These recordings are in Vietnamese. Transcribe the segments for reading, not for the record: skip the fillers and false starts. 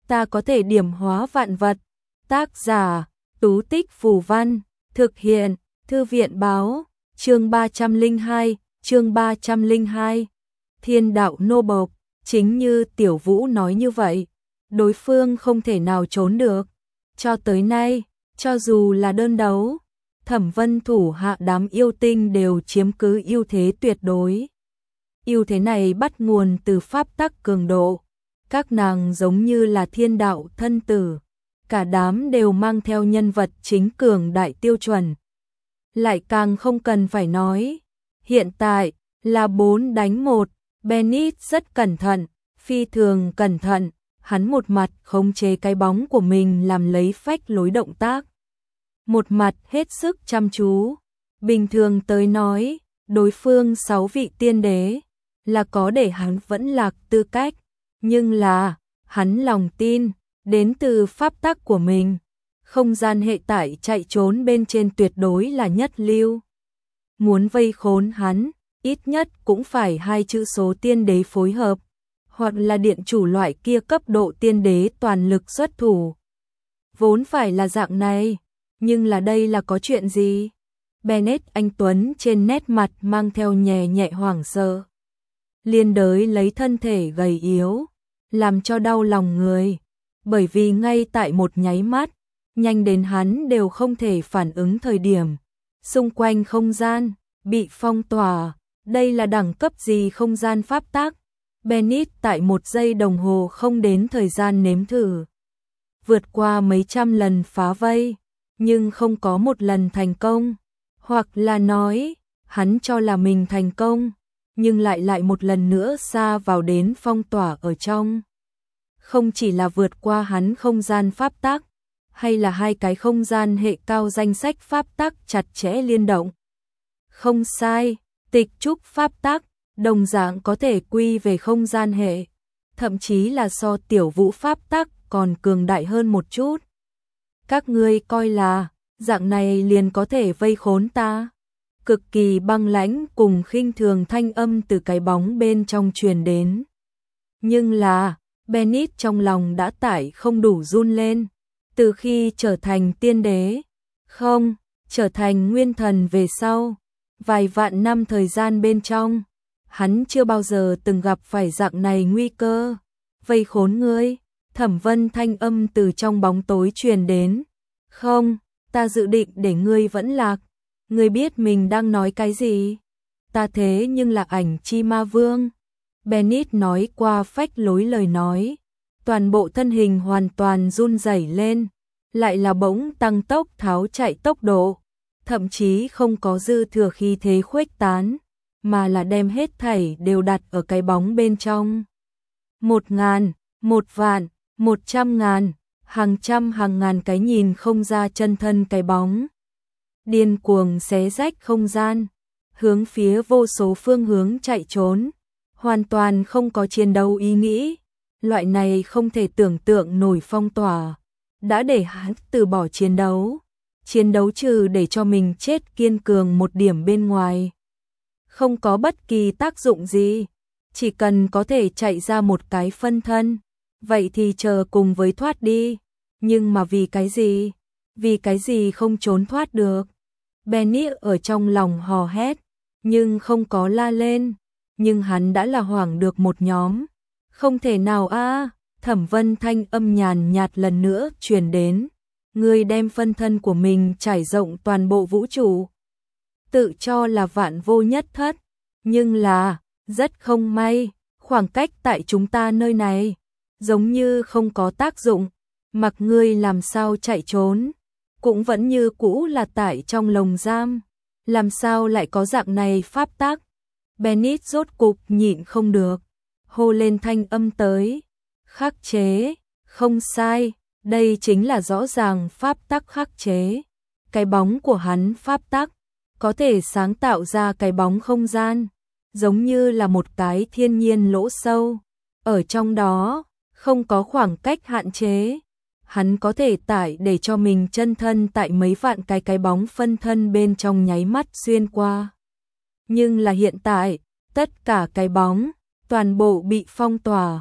ta có thể điểm hóa vạn vật. Tác giả, Tú Tích Phù Văn, thực hiện, Thư viện báo, chương 302, Thiên đạo nô bộc, chính như Tiểu Vũ nói như vậy, đối phương không thể nào trốn được. Cho tới nay, cho dù là đơn đấu, Thẩm Vân thủ hạ đám yêu tinh đều chiếm cứ ưu thế tuyệt đối. Ưu thế này bắt nguồn từ pháp tắc cường độ, các nàng giống như là thiên đạo thân tử, cả đám đều mang theo nhân vật chính cường đại tiêu chuẩn. Lại càng không cần phải nói, hiện tại là 4 đánh 1, Bennett rất cẩn thận, phi thường cẩn thận, hắn một mặt khống chế cái bóng của mình làm lấy phách lối động tác, một mặt hết sức chăm chú. Bình thường tới nói, đối phương 6 vị tiên đế là có để hắn vẫn lạc tư cách, nhưng là hắn lòng tin đến từ pháp tắc của mình, không gian hệ tại chạy trốn bên trên tuyệt đối là nhất lưu. Muốn vây khốn hắn, ít nhất cũng phải 2 chữ số tiên đế phối hợp, hoặc là điện chủ loại kia cấp độ tiên đế toàn lực xuất thủ. Vốn phải là dạng này, nhưng là đây là có chuyện gì? Bennett anh tuấn trên nét mặt mang theo nhẹ nhẹ hoảng sợ, liên đới lấy thân thể gầy yếu, làm cho đau lòng người, bởi vì ngay tại một nháy mắt, nhanh đến hắn đều không thể phản ứng thời điểm, xung quanh không gian bị phong tỏa. Đây là đẳng cấp gì không gian pháp tắc? Bennett tại 1 giây đồng hồ không đến thời gian nếm thử, vượt qua mấy trăm lần phá vây, nhưng không có một lần thành công, hoặc là nói, hắn cho là mình thành công, nhưng lại một lần nữa xa vào đến phong tỏa ở trong. Không chỉ là vượt qua hắn không gian pháp tắc, hay là 2 cái không gian hệ cao danh sách pháp tắc chặt chẽ liên động. Không sai, tịch trúc pháp tắc, đồng dạng có thể quy về không gian hệ, thậm chí là so Tiểu Vũ pháp tắc còn cường đại hơn một chút. Các ngươi coi là, dạng này liền có thể vây khốn ta? Cực kỳ băng lãnh cùng khinh thường thanh âm từ cái bóng bên trong truyền đến. Nhưng là, Bennett trong lòng đã tải không đủ run lên, từ khi trở thành tiên đế, không, trở thành nguyên thần về sau, vài vạn năm thời gian bên trong, hắn chưa bao giờ từng gặp phải dạng này nguy cơ. Vây khốn ngươi? Thẩm Vân thanh âm từ trong bóng tối truyền đến. Không, ta dự định để ngươi vẫn lạc. Ngươi biết mình đang nói cái gì? Ta thế nhưng là Ảnh Chi Ma Vương. Bennett nói qua phách lối lời nói, toàn bộ thân hình hoàn toàn run rẩy lên, lại là bỗng tăng tốc tháo chạy tốc độ, thậm chí không có dư thừa khí thế khuếch tán, mà là đem hết thảy đều đặt ở cái bóng bên trong. 1.000, 1 vạn, 100.000, hàng trăm hàng ngàn cái nhìn không ra chân thân cái bóng, điên cuồng xé rách không gian, hướng phía vô số phương hướng chạy trốn, hoàn toàn không có chiến đấu ý nghĩ. Loại này không thể tưởng tượng nổi phong tỏa đã để hắn từ bỏ chiến đấu. Chiến đấu trừ để cho mình chết kiên cường một điểm bên ngoài, không có bất kỳ tác dụng gì. Chỉ cần có thể chạy ra một cái phân thân, vậy thì chờ cùng với thoát đi. Nhưng mà vì cái gì? Vì cái gì không trốn thoát được? Bennett ở trong lòng hò hét, nhưng không có la lên. Nhưng hắn đã là hoảng được một nhóm. Không thể nào a. Thẩm Vân thanh âm nhàn nhạt lần nữa truyền đến. Ngươi đem phân thân của mình trải rộng toàn bộ vũ trụ, tự cho là vạn vô nhất thất, nhưng là, rất không may, khoảng cách tại chúng ta nơi này, giống như không có tác dụng, mặc ngươi làm sao chạy trốn, cũng vẫn như cũ là tại trong lồng giam, làm sao lại có dạng này pháp tắc. Bennett rốt cục nhịn không được, hô lên thanh âm tới, khắc chế, không sai. Đây chính là rõ ràng pháp tắc khắc chế. Cái bóng của hắn pháp tắc có thể sáng tạo ra cái bóng không gian, giống như là một cái thiên nhiên lỗ sâu. Ở trong đó, không có khoảng cách hạn chế. Hắn có thể tải để cho mình chân thân tại mấy vạn cái bóng phân thân bên trong nháy mắt xuyên qua. Nhưng là hiện tại, tất cả cái bóng, toàn bộ bị phong tỏa.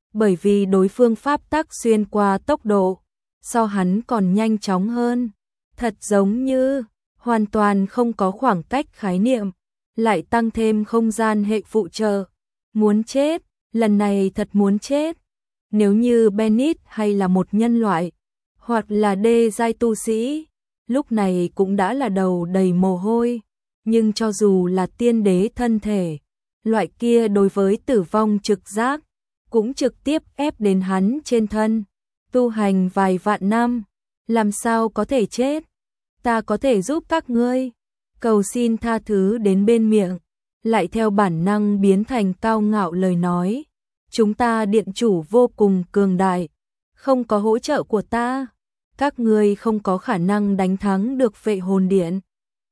bởi vì đối phương pháp tắc xuyên qua tốc độ so hắn còn nhanh chóng hơn, thật giống như hoàn toàn không có khoảng cách khái niệm, lại tăng thêm không gian hệ phụ trợ. Muốn chết, lần này thật muốn chết. Nếu như Bennett hay là một nhân loại, hoặc là đê giai tu sĩ, lúc này cũng đã là đầu đầy mồ hôi, nhưng cho dù là tiên đế thân thể, loại kia đối với tử vong trực giác, cũng trực tiếp ép đến hắn trên thân, tu hành vài vạn năm, làm sao có thể chết, ta có thể giúp các ngươi, cầu xin tha thứ đến bên miệng, lại theo bản năng biến thành cao ngạo lời nói, chúng ta điện chủ vô cùng cường đại, không có hỗ trợ của ta, các ngươi không có khả năng đánh thắng được vệ hồn điện.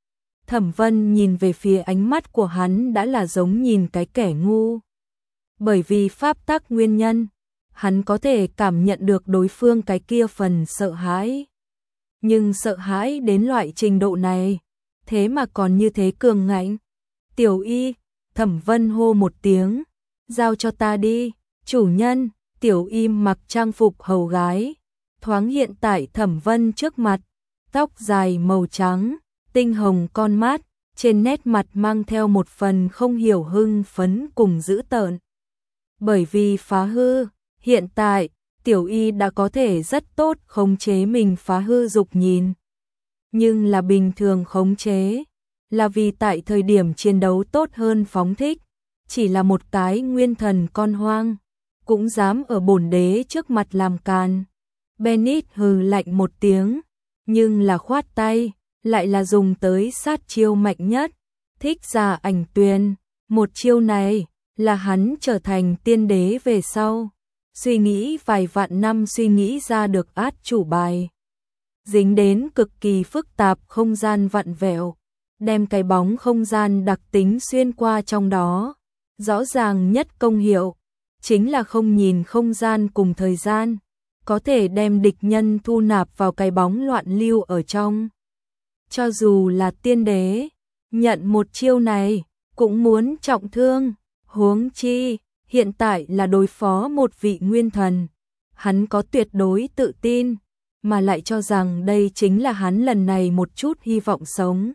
Thẩm Vân nhìn về phía ánh mắt của hắn đã là giống nhìn cái kẻ ngu. Bởi vì pháp tắc nguyên nhân, hắn có thể cảm nhận được đối phương cái kia phần sợ hãi. Nhưng sợ hãi đến loại trình độ này, thế mà còn như thế cường ngạnh. Tiểu Y, Thẩm Vân hô một tiếng, giao cho ta đi, chủ nhân. Tiểu Y mặc trang phục hầu gái, thoáng hiện tại Thẩm Vân trước mặt, tóc dài màu trắng, tinh hồng con mắt, trên nét mặt mang theo một phần không hiểu hưng phấn cùng dữ tợn. Bởi vì phá hư, hiện tại, Tiểu Y đã có thể rất tốt khống chế mình phá hư dục nhìn. Nhưng là bình thường khống chế, là vì tại thời điểm chiến đấu tốt hơn phóng thích, chỉ là một cái nguyên thần con hoang, cũng dám ở bổn đế trước mặt làm càn. Bennett hừ lạnh một tiếng, nhưng là khoát tay, lại là dùng tới sát chiêu mạnh nhất, thích giả ảnh tuyền. Một chiêu này là hắn trở thành tiên đế về sau, suy nghĩ vài vạn năm suy nghĩ ra được át chủ bài. Dính đến cực kỳ phức tạp không gian vặn vẹo, đem cái bóng không gian đặc tính xuyên qua trong đó. Rõ ràng nhất công hiệu, chính là không nhìn không gian cùng thời gian, có thể đem địch nhân thu nạp vào cái bóng loạn lưu ở trong. Cho dù là tiên đế, nhận một chiêu này, cũng muốn trọng thương, huống chi, hiện tại là đối phó một vị nguyên thần. Hắn có tuyệt đối tự tin, mà lại cho rằng đây chính là hắn lần này một chút hy vọng sống.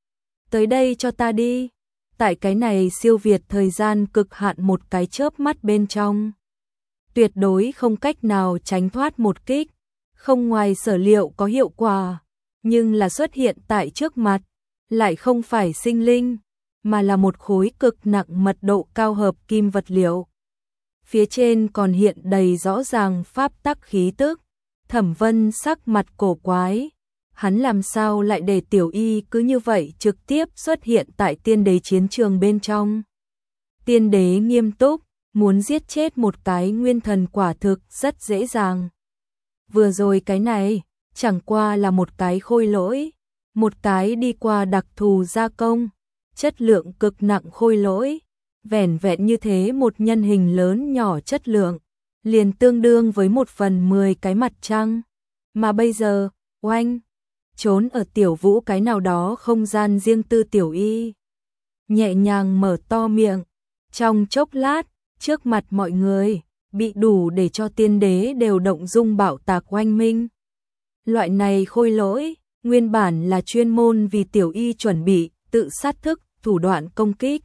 Tới đây cho ta đi, tại cái này siêu việt thời gian cực hạn một cái chớp mắt bên trong. Tuyệt đối không cách nào tránh thoát một kích, không ngoài sở liệu có hiệu quả, nhưng là xuất hiện tại trước mặt, lại không phải sinh linh, mà là một khối cực nặng mật độ cao hợp kim vật liệu. Phía trên còn hiện đầy rõ ràng pháp tắc khí tức. Thẩm Vân sắc mặt cổ quái, hắn làm sao lại để Tiểu Y cứ như vậy trực tiếp xuất hiện tại tiên đế chiến trường bên trong. Tiên đế nghiêm túc, muốn giết chết một cái nguyên thần quả thực rất dễ dàng. Vừa rồi cái này, chẳng qua là một cái khôi lỗi, một cái đi qua đặc thù gia công, chất lượng cực nặng khôi lỗi, vẻn vẹn như thế một nhân hình lớn nhỏ chất lượng, liền tương đương với 1/10 cái mặt trăng. Mà bây giờ, oanh, trốn ở Tiểu Vũ cái nào đó không gian riêng tư Tiểu Y. Nhẹ nhàng mở to miệng, trong chốc lát, trước mặt mọi người, bị đủ để cho tiên đế đều động dung bạo tạc oanh minh. Loại này khôi lỗi, nguyên bản là chuyên môn vì Tiểu Y chuẩn bị, tự sát thức, thủ đoạn công kích.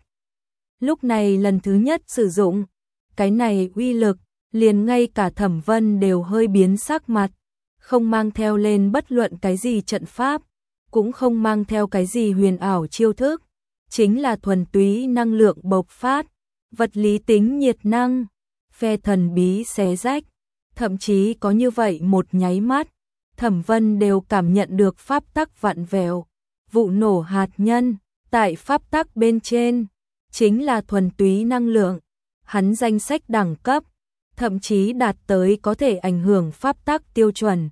Lúc này lần thứ nhất sử dụng, cái này uy lực, liền ngay cả Thẩm Vân đều hơi biến sắc mặt, không mang theo lên bất luận cái gì trận pháp, cũng không mang theo cái gì huyền ảo chiêu thức, chính là thuần túy năng lượng bộc phát, vật lý tính nhiệt năng, phe thần bí xé rách, thậm chí có như vậy một nháy mắt, Thẩm Vân đều cảm nhận được pháp tắc vặn vẹo, vụ nổ hạt nhân, tại pháp tắc bên trên, chính là thuần túy năng lượng, hắn danh sách đẳng cấp, thậm chí đạt tới có thể ảnh hưởng pháp tắc tiêu chuẩn.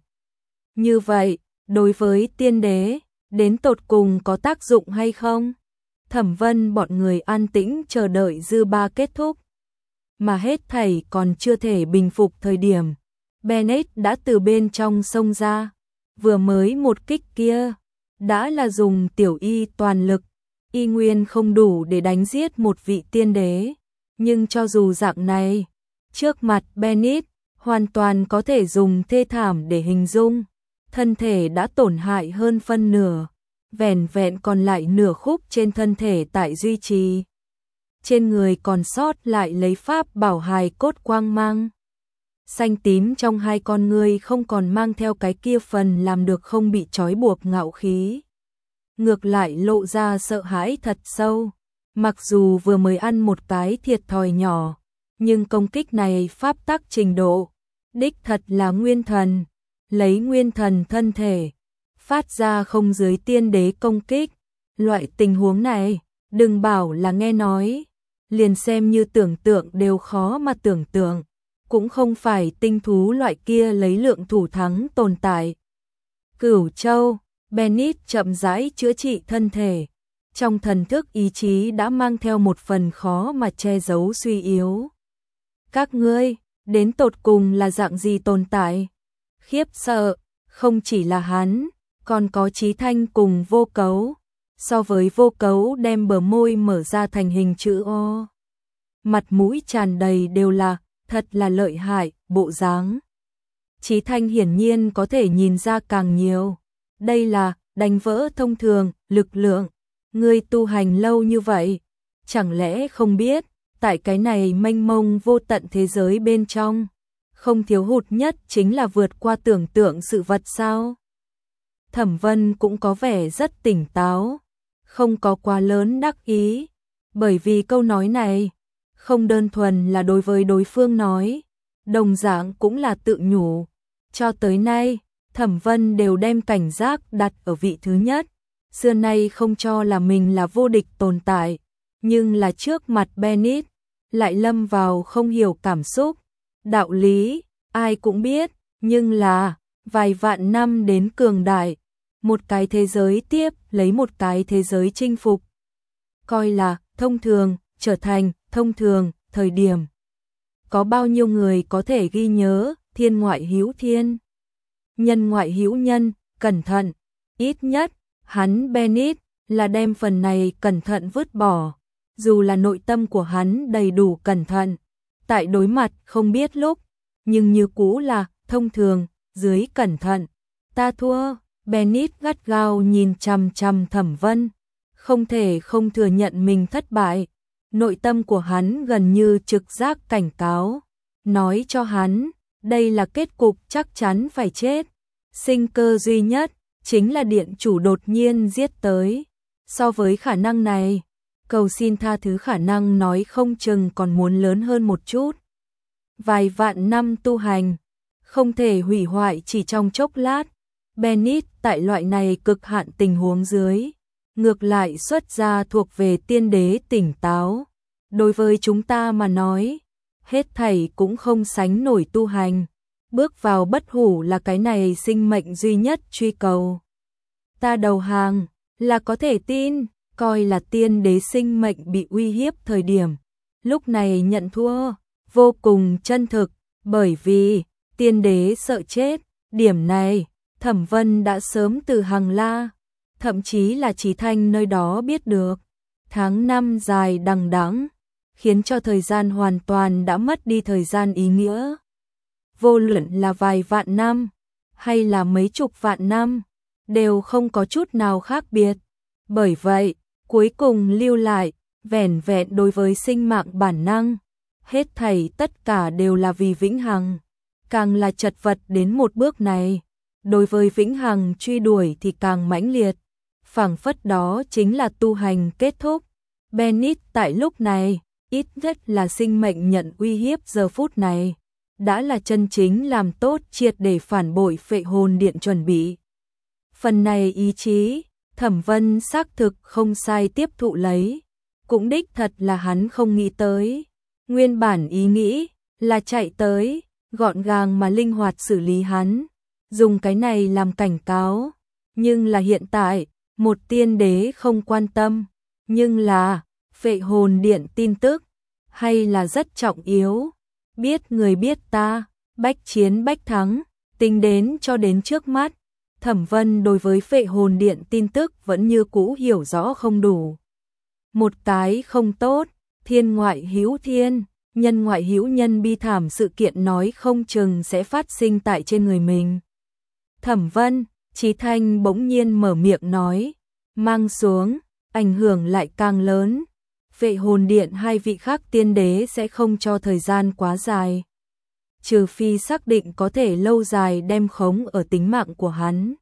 Như vậy, đối với tiên đế, đến tột cùng có tác dụng hay không? Thẩm Vân bọn người an tĩnh chờ đợi dư ba kết thúc. Mà hết thảy còn chưa thể bình phục thời điểm. Bennett đã từ bên trong xông ra. Vừa mới một kích kia, đã là dùng Tiểu Y toàn lực. Y nguyên không đủ để đánh giết một vị tiên đế. Nhưng cho dù dạng này, Trước mặt Bennett, hoàn toàn có thể dùng thê thảm để hình dung. Thân thể đã tổn hại hơn phân nửa, vẻn vẹn còn lại nửa khúc trên thân thể tại duy trì. Trên người còn sót lại lấy pháp bảo hài cốt quang mang. Xanh tím trong hai con ngươi không còn mang theo cái kia phần làm được không bị trói buộc ngạo khí. Ngược lại lộ ra sợ hãi thật sâu. Mặc dù vừa mới ăn một cái thiệt thòi nhỏ, nhưng công kích này pháp tắc trình độ, đích thật là nguyên thần, lấy nguyên thần thân thể, phát ra không dưới tiên đế công kích. Loại tình huống này, đừng bảo là nghe nói, liền xem như tưởng tượng đều khó mà tưởng tượng, cũng không phải tinh thú loại kia lấy lượng thủ thắng tồn tại. Cửu Châu, Bennett chậm rãi chữa trị thân thể, trong thần thức ý chí đã mang theo một phần khó mà che giấu suy yếu. Các ngươi, đến tột cùng là dạng gì tồn tại? Khiếp sợ, không chỉ là hắn, còn có Chí Thanh cùng Vô Cấu. So với Vô Cấu đem bờ môi mở ra thành hình chữ O. Mặt mũi tràn đầy đều là, thật là lợi hại, bộ dáng. Chí Thanh hiển nhiên có thể nhìn ra càng nhiều. Đây là, đánh vỡ thông thường, lực lượng. Ngươi tu hành lâu như vậy, chẳng lẽ không biết, tại cái này mênh mông vô tận thế giới bên trong, không thiếu hụt nhất chính là vượt qua tưởng tượng sự vật sao? Thẩm Vân cũng có vẻ rất tỉnh táo, không có quá lớn đắc ý, bởi vì câu nói này không đơn thuần là đối với đối phương nói, đồng dạng cũng là tự nhủ. Cho tới nay, Thẩm Vân đều đem cảnh giác đặt ở vị thứ nhất, xưa nay không cho là mình là vô địch tồn tại, nhưng là trước mặt Bennett, lại lâm vào không hiểu cảm xúc. Đạo lý, ai cũng biết, nhưng là, vài vạn năm đến cường đại, một cái thế giới tiếp lấy một cái thế giới chinh phục. Coi là thông thường, trở thành thông thường, thời điểm. Có bao nhiêu người có thể ghi nhớ, thiên ngoại hữu thiên, nhân ngoại hữu nhân, cẩn thận, ít nhất, hắn Bennett là đem phần này cẩn thận vứt bỏ, dù là nội tâm của hắn đầy đủ cẩn thận, tại đối mặt không biết lúc, nhưng như cũ là thông thường, dưới cẩn thận. Ta thua, Bennett gắt gao nhìn chằm chằm Thẩm Vân, không thể không thừa nhận mình thất bại. Nội tâm của hắn gần như trực giác cảnh cáo, nói cho hắn, đây là kết cục chắc chắn phải chết. Sinh cơ duy nhất chính là điện chủ đột nhiên giết tới. So với khả năng này, cầu xin tha thứ khả năng nói không chừng còn muốn lớn hơn một chút. Vài vạn năm tu hành, không thể hủy hoại chỉ trong chốc lát. Bennett tại loại này cực hạn tình huống dưới, ngược lại xuất ra thuộc về tiên đế tỉnh táo. Đối với chúng ta mà nói, hết thảy cũng không sánh nổi tu hành. Bước vào bất hủ là cái này sinh mệnh duy nhất truy cầu. Ta đầu hàng, là có thể tin, coi là tiên đế sinh mệnh bị uy hiếp thời điểm. Lúc này nhận thua, vô cùng chân thực, bởi vì, tiên đế sợ chết, điểm này, Thẩm Vân đã sớm từ Hằng La, thậm chí là Chí Thanh nơi đó biết được. Tháng năm dài đằng đẵng, khiến cho thời gian hoàn toàn đã mất đi thời gian ý nghĩa. Vô luận là vài vạn năm, hay là mấy chục vạn năm, đều không có chút nào khác biệt. Bởi vậy, cuối cùng lưu lại, vẻn vẹn đối với sinh mạng bản năng, hết thảy tất cả đều là vì vĩnh hằng. Càng là chật vật đến một bước này, đối với vĩnh hằng truy đuổi thì càng mãnh liệt. Phảng phất đó chính là tu hành kết thúc. Bennett tại lúc này, ít nhất là sinh mệnh nhận uy hiếp giờ phút này, đã là chân chính làm tốt triệt để phản bội Phệ Hồn Điện chuẩn bị. Phần này ý chí, Thẩm Vân xác thực không sai tiếp thụ lấy, cũng đích thật là hắn không nghĩ tới. Nguyên bản ý nghĩ là chạy tới, gọn gàng mà linh hoạt xử lý hắn, dùng cái này làm cảnh cáo, nhưng là hiện tại, một tiên đế không quan tâm, nhưng là Phệ Hồn Điện tin tức, hay là rất trọng yếu. Biết người biết ta, bách chiến bách thắng, tính đến cho đến trước mắt, Thẩm Vân đối với Phệ Hồn Điện tin tức vẫn như cũ hiểu rõ không đủ. Một cái không tốt, thiên ngoại hữu thiên, nhân ngoại hữu nhân bi thảm sự kiện nói không chừng sẽ phát sinh tại trên người mình. Thẩm Vân, Chí Thanh bỗng nhiên mở miệng nói, mang xuống, ảnh hưởng lại càng lớn. Vệ hồn điện hai vị khác tiên đế sẽ không cho thời gian quá dài. Trừ phi xác định có thể lâu dài đem khống ở tính mạng của hắn.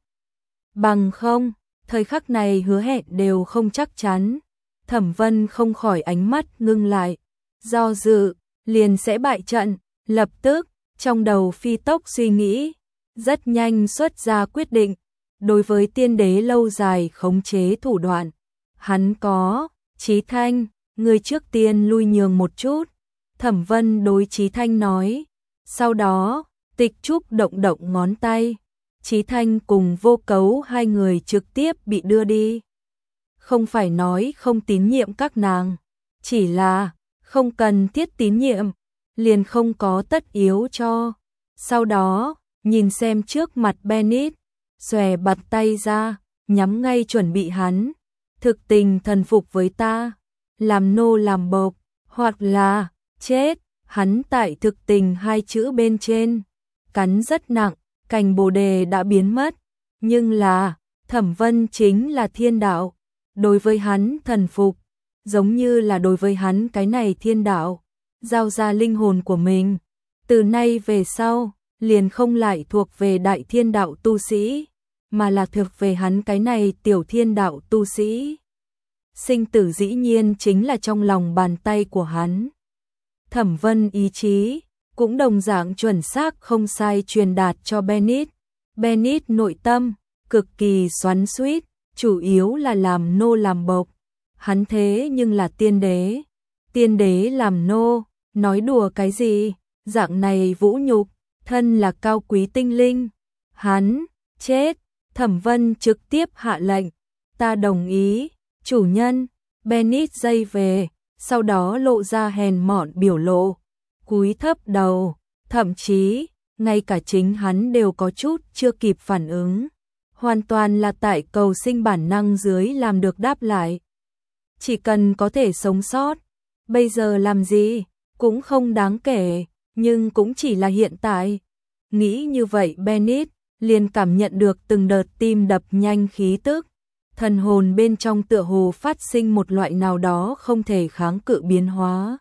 Bằng không, thời khắc này hứa hẹn đều không chắc chắn. Thẩm Vân không khỏi ánh mắt ngưng lại, do dự, liền sẽ bại trận, lập tức, trong đầu phi tốc suy nghĩ, rất nhanh xuất ra quyết định, đối với tiên đế lâu dài khống chế thủ đoạn. Hắn có, Chí Thanh, người trước tiên lui nhường một chút, Thẩm Vân đối Chí Thanh nói, sau đó, Tịch Trúc động động ngón tay, Chí Thanh cùng Vô Cấu hai người trực tiếp bị đưa đi. Không phải nói không tín nhiệm các nàng, chỉ là không cần thiết tín nhiệm, liền không có tất yếu cho. Sau đó, nhìn xem trước mặt Bennett, xòe bạt tay ra, nhắm ngay chuẩn bị hắn, thực tình thần phục với ta, làm nô làm bộc, hoặc là chết. Hắn tại thực tình hai chữ bên trên, cắn rất nặng, cành bồ đề đã biến mất, nhưng là, Thẩm Vân chính là thiên đạo, đối với hắn thần phục, giống như là đối với hắn cái này thiên đạo, giao ra linh hồn của mình, từ nay về sau, liền không lại thuộc về đại thiên đạo tu sĩ, mà là thuộc về hắn cái này tiểu thiên đạo tu sĩ. Sinh tử dĩ nhiên chính là trong lòng bàn tay của hắn. Thẩm Vân ý chí cũng đồng dạng chuẩn xác không sai truyền đạt cho Bennett. Bennett nội tâm cực kỳ xoắn xuýt, chủ yếu là làm nô làm bộc. Hắn thế nhưng là tiên đế. Tiên đế làm nô, nói đùa cái gì? Dạng này vũ nhục, thân là cao quý tinh linh. Hắn chết. Thẩm Vân trực tiếp hạ lệnh, ta đồng ý, chủ nhân. Bennett dây về, sau đó lộ ra hèn mọn biểu lộ, cúi thấp đầu, thậm chí, ngay cả chính hắn đều có chút chưa kịp phản ứng. Hoàn toàn là tại cầu sinh bản năng dưới làm được đáp lại. Chỉ cần có thể sống sót, bây giờ làm gì, cũng không đáng kể, nhưng cũng chỉ là hiện tại. Nghĩ như vậy Bennett liền cảm nhận được từng đợt tim đập nhanh khí tức. Thần hồn bên trong tựa hồ phát sinh một loại nào đó không thể kháng cự biến hóa.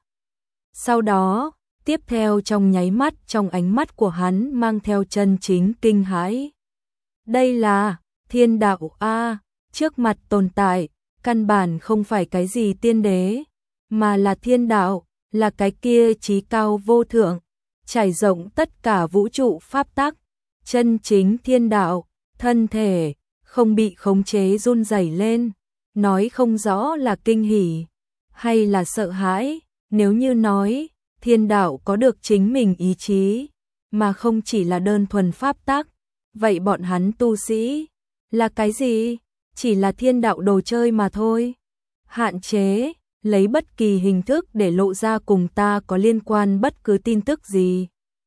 Sau đó, tiếp theo trong nháy mắt trong ánh mắt của hắn mang theo chân chính kinh hãi. Đây là thiên đạo A, trước mặt tồn tại, căn bản không phải cái gì tiên đế, mà là thiên đạo, là cái kia chí cao vô thượng, trải rộng tất cả vũ trụ pháp tắc, chân chính thiên đạo, thân thể không bị khống chế run rẩy lên, nói không rõ là kinh hỉ hay là sợ hãi. Nếu như nói thiên đạo có được chính mình ý chí, mà không chỉ là đơn thuần pháp tắc, vậy bọn hắn tu sĩ là cái gì? Chỉ là thiên đạo đồ chơi mà thôi. Hạn chế, lấy bất kỳ hình thức để lộ ra cùng ta có liên quan bất cứ tin tức gì.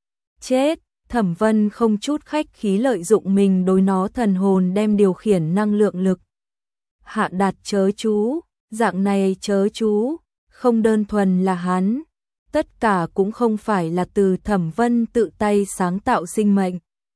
Chết! Thẩm Vân không chút khách khí lợi dụng mình đối nó thần hồn đem điều khiển năng lượng lực. Hạ đạt chớ chú, dạng này chớ chú, không đơn thuần là hắn, tất cả cũng không phải là từ Thẩm Vân tự tay sáng tạo sinh mệnh.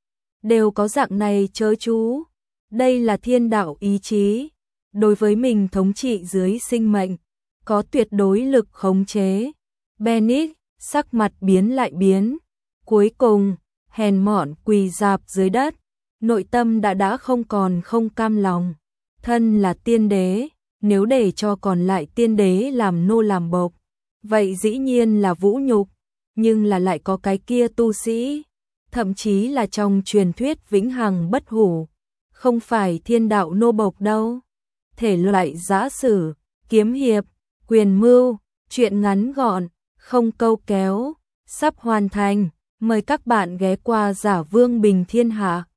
Đều có dạng này chớ chú, đây là thiên đạo ý chí, đối với mình thống trị dưới sinh mệnh, có tuyệt đối lực khống chế. Bennett, sắc mặt biến lại biến, cuối cùng hèn mọn quỳ rạp dưới đất, nội tâm đã không còn không cam lòng. Thân là tiên đế, nếu để cho còn lại tiên đế làm nô làm bộc, vậy dĩ nhiên là vũ nhục, nhưng là lại có cái kia tu sĩ, thậm chí là trong truyền thuyết vĩnh hằng bất hủ, không phải thiên đạo nô bộc đâu. Thể loại giã sử, kiếm hiệp, quyền mưu, truyện ngắn gọn, không câu kéo, sắp hoàn thành. Mời các bạn ghé qua Giả Vương Bình Thiên Hạ.